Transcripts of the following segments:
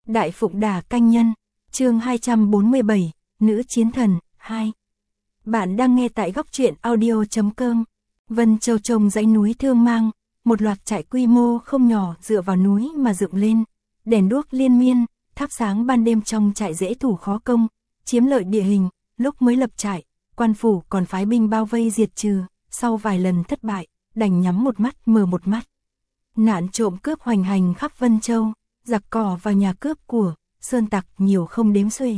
Đại Phụng Đà Canh Nhân, chương 247, Nữ Chiến Thần, 2. Bạn đang nghe tại góc truyện audio.com. Vân Châu trồng dãy núi Thương Mang, một loạt trại quy mô không nhỏ dựa vào núi mà dựng lên, đèn đuốc liên miên, thắp sáng ban đêm trong trại dễ thủ khó công, chiếm lợi địa hình. Lúc mới lập trại, quan phủ còn phái binh bao vây diệt trừ, sau vài lần thất bại, đành nhắm một mắt mở một mắt. Nạn trộm cướp hoành hành khắp Vân Châu, giặc cỏ vào nhà cướp của, sơn tặc nhiều không đếm xuể.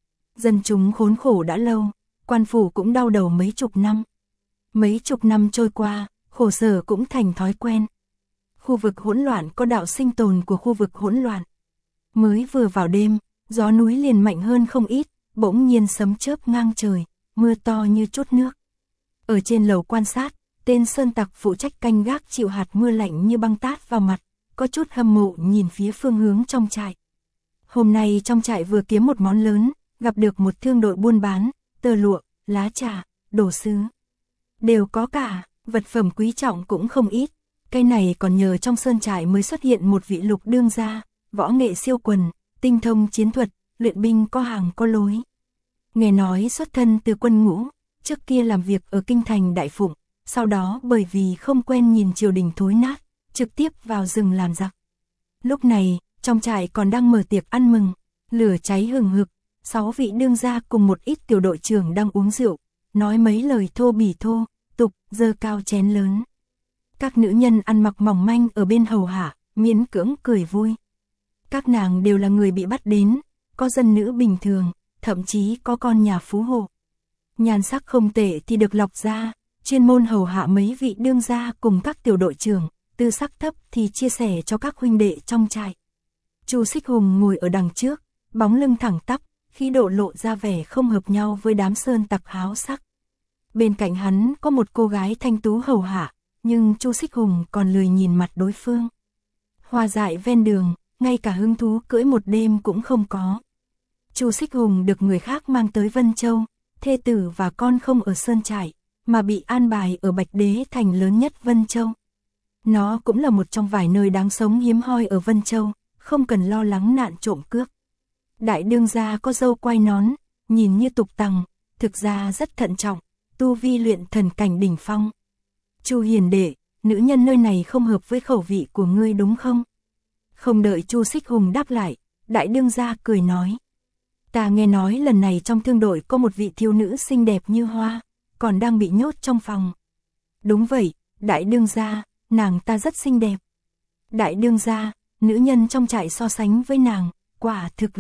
Dân chúng khốn khổ đã lâu, quan phủ cũng đau đầu mấy chục năm. Mấy chục năm trôi qua, khổ sở cũng thành thói quen. Khu vực hỗn loạn có đạo sinh tồn của khu vực hỗn loạn. Mới vừa vào đêm, gió núi liền mạnh hơn không ít, bỗng nhiên sấm chớp ngang trời, mưa to như trút nước. Ở trên lầu quan sát, tên sơn tặc phụ trách canh gác chịu hạt mưa lạnh như băng tát vào mặt, có chút hâm mộ nhìn phía phương hướng trong trại. Hôm nay trong trại vừa kiếm một món lớn, gặp được một thương đội buôn bán, tơ lụa, lá trà, đồ sứ. Đều có cả, vật phẩm quý trọng cũng không ít. Cái này còn nhờ trong sơn trại mới xuất hiện một vị lục đương gia, võ nghệ siêu quần, tinh thông chiến thuật, luyện binh có hàng có lối. Nghe nói xuất thân từ quân ngũ, trước kia làm việc ở kinh thành Đại Phụng, sau đó bởi vì không quen nhìn triều đình thối nát, trực tiếp vào rừng làm giặc. Lúc này, trong trại còn đang mở tiệc ăn mừng, lửa cháy hừng hực, 6 vị đương gia cùng một ít tiểu đội trưởng đang uống rượu, nói mấy lời thô bỉ thô, tục, giơ cao chén lớn. Các nữ nhân ăn mặc mỏng manh ở bên hầu hạ, miễn cưỡng cười vui. Các nàng đều là người bị bắt đến, có dân nữ bình thường, thậm chí có con nhà phú hộ. Nhan sắc không tệ thì được lọc ra, chuyên môn hầu hạ mấy vị đương gia cùng các tiểu đội trưởng, tư sắc thấp thì chia sẻ cho các huynh đệ trong trại. Chu Xích Hùng ngồi ở đằng trước, bóng lưng thẳng tắp, khí độ lộ ra vẻ không hợp nhau với đám sơn tặc háo sắc. Bên cạnh hắn có một cô gái thanh tú hầu hạ, nhưng Chu Xích Hùng còn lười nhìn mặt đối phương. Hoa dại ven đường, ngay cả hứng thú cưỡi một đêm cũng không có. Chu Xích Hùng được người khác mang tới Vân Châu, thê tử và con không ở sơn trại, mà bị an bài ở Bạch Đế thành lớn nhất Vân Châu. Nó cũng là một trong vài nơi đáng sống hiếm hoi ở Vân Châu, không cần lo lắng nạn trộm cướp. Đại đương gia có râu quai nón, nhìn như tục tằng, thực ra rất thận trọng, tu vi luyện thần cảnh đỉnh phong. Chu hiền đệ, nữ nhân nơi này không hợp với khẩu vị của ngươi đúng không? Không đợi Chu Xích Hùng đáp lại, đại đương gia cười nói. Ta nghe nói lần này trong thương đội có một vị thiếu nữ xinh đẹp như hoa, còn đang bị nhốt trong phòng. Đúng vậy, đại đương gia, nàng ta rất xinh đẹp. Đại đương gia, nữ nhân trong trại so sánh với nàng, quả thực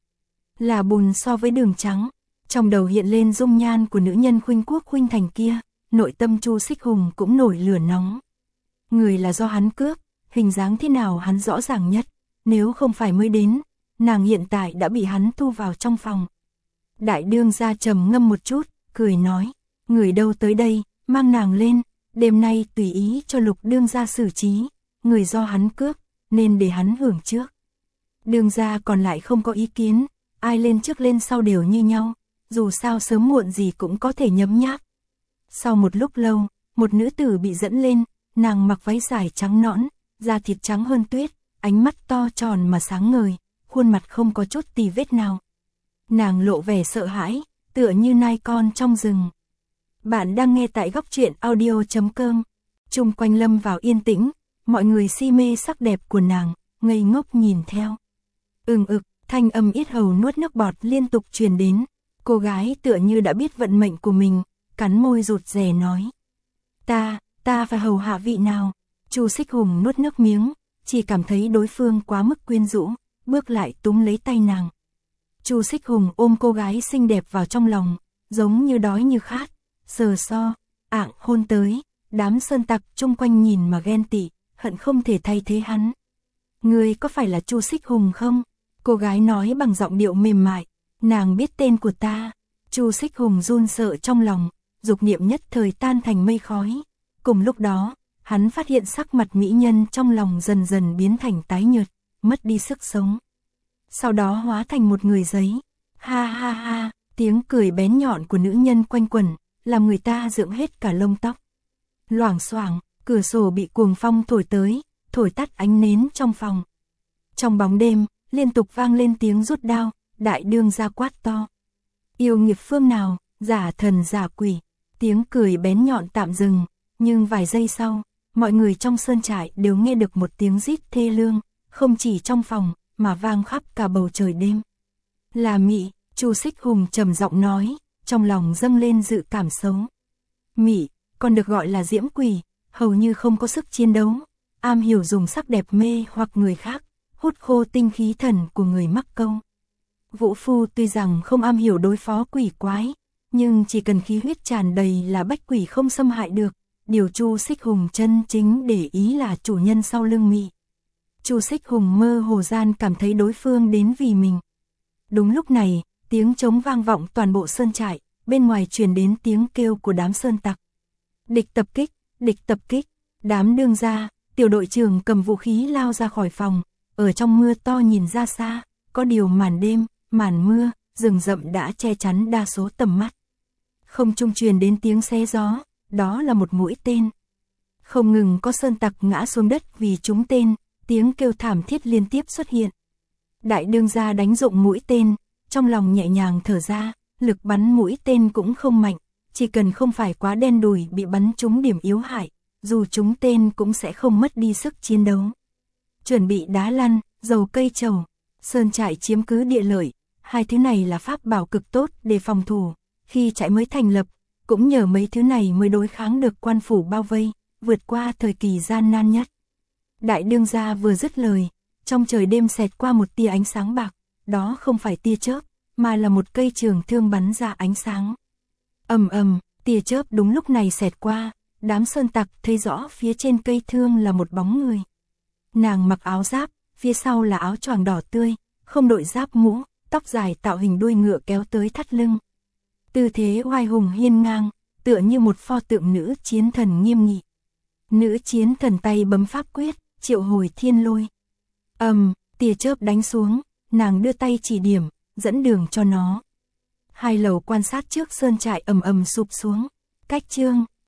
là bùn so với đường trắng. Trong đầu hiện lên dung nhan của nữ nhân khuynh quốc khuynh thành kia, nội tâm Chu Xích Hùng cũng nổi lửa nóng. Người là do hắn cướp, hình dáng thế nào hắn rõ ràng nhất, nếu không phải mới đến, nàng hiện tại đã bị hắn thu vào trong phòng. Đại đương gia trầm ngâm một chút, cười nói, người đâu tới đây, mang nàng lên, đêm nay tùy ý cho lục đương gia xử trí, người do hắn cướp, nên để hắn hưởng trước. Đương gia còn lại không có ý kiến, ai lên trước lên sau đều như nhau, dù sao sớm muộn gì cũng có thể nhấm nháp. Sau một lúc lâu, một nữ tử bị dẫn lên, nàng mặc váy dài trắng nõn, da thịt trắng hơn tuyết, ánh mắt to tròn mà sáng ngời, khuôn mặt không có chút tì vết nào. Nàng lộ vẻ sợ hãi, tựa như nai con trong rừng. Bạn đang nghe tại góc truyện audio.com. Chung quanh lâm vào yên tĩnh, mọi người si mê sắc đẹp của nàng, ngây ngốc nhìn theo. Thanh âm yết hầu nuốt nước bọt liên tục truyền đến. Cô gái tựa như đã biết vận mệnh của mình, cắn môi rụt rè nói. Ta phải hầu hạ vị nào? Chu Xích Hùng nuốt nước miếng, chỉ cảm thấy đối phương quá mức quyến rũ, bước lại túm lấy tay nàng. Chu Xích Hùng ôm cô gái xinh đẹp vào trong lòng, giống như đói như khát, sờ so, hôn tới, đám sơn tặc chung quanh nhìn mà ghen tị, hận không thể thay thế hắn. Ngươi có phải là Chu Xích Hùng không? Cô gái nói bằng giọng điệu mềm mại, nàng biết tên của ta. Chu Xích Hùng run sợ trong lòng, dục niệm nhất thời tan thành mây khói. Cùng lúc đó, hắn phát hiện sắc mặt mỹ nhân trong lòng dần dần biến thành tái nhợt, mất đi sức sống. Sau đó hóa thành một người giấy. Ha ha ha, tiếng cười bén nhọn của nữ nhân quanh quẩn, làm người ta dựng hết cả lông tóc. Loảng xoảng, cửa sổ bị cuồng phong thổi tới, thổi tắt ánh nến trong phòng. Trong bóng đêm, liên tục vang lên tiếng rút đao, đại đương gia quát to. Yêu nghiệp phương nào, giả thần giả quỷ, tiếng cười bén nhọn tạm dừng, nhưng vài giây sau, mọi người trong sơn trại đều nghe được một tiếng rít thê lương, không chỉ trong phòng, mà vang khắp cả bầu trời đêm. Là Mị, Chu Xích Hùng trầm giọng nói, trong lòng dâng lên dự cảm xấu. Mị, còn được gọi là diễm quỷ, hầu như không có sức chiến đấu, am hiểu dùng sắc đẹp mê hoặc người khác, hút khô tinh khí thần của người mắc câu. Vũ Phu tuy rằng không am hiểu đối phó quỷ quái, nhưng chỉ cần khí huyết tràn đầy là bách quỷ không xâm hại được. Điều Chu Xích Hùng chân chính để ý là chủ nhân sau lưng Mị. Chu Xích Hùng mơ hồ gian cảm thấy đối phương đến vì mình. Đúng lúc này, tiếng trống vang vọng toàn bộ sơn trại, bên ngoài truyền đến tiếng kêu của đám sơn tặc. Địch tập kích, địch tập kích, đám đương gia, tiểu đội trưởng cầm vũ khí lao ra khỏi phòng, ở trong mưa to nhìn ra xa, có điều màn đêm, màn mưa, rừng rậm đã che chắn đa số tầm mắt. Không trung truyền đến tiếng xé gió, đó là một mũi tên. Không ngừng có sơn tặc ngã xuống đất vì trúng tên, tiếng kêu thảm thiết liên tiếp xuất hiện. Đại đương gia đánh dụng mũi tên, trong lòng nhẹ nhàng thở ra, lực bắn mũi tên cũng không mạnh, chỉ cần không phải quá đen đủi bị bắn trúng điểm yếu hại, dù trúng tên cũng sẽ không mất đi sức chiến đấu. Chuẩn bị đá lăn, dầu cây trầu, sơn trại chiếm cứ địa lợi, hai thứ này là pháp bảo cực tốt để phòng thủ, khi trại mới thành lập, cũng nhờ mấy thứ này mới đối kháng được quan phủ bao vây, vượt qua thời kỳ gian nan nhất. Đại đương gia vừa dứt lời, trong trời đêm xẹt qua một tia ánh sáng bạc, đó không phải tia chớp, mà là một cây trường thương bắn ra ánh sáng. Ầm ầm, tia chớp đúng lúc này xẹt qua, đám sơn tặc thấy rõ phía trên cây thương là một bóng người. Nàng mặc áo giáp, phía sau là áo choàng đỏ tươi, không đội giáp mũ, tóc dài tạo hình đuôi ngựa kéo tới thắt lưng. Tư thế oai hùng hiên ngang, tựa như một pho tượng nữ chiến thần nghiêm nghị. Nữ chiến thần tay bấm pháp quyết, triệu hồi thiên lôi. Tia chớp đánh xuống, nàng đưa tay chỉ điểm, dẫn đường cho nó. Hai lầu quan sát trước sơn trại ầm ầm sụp xuống, cách chương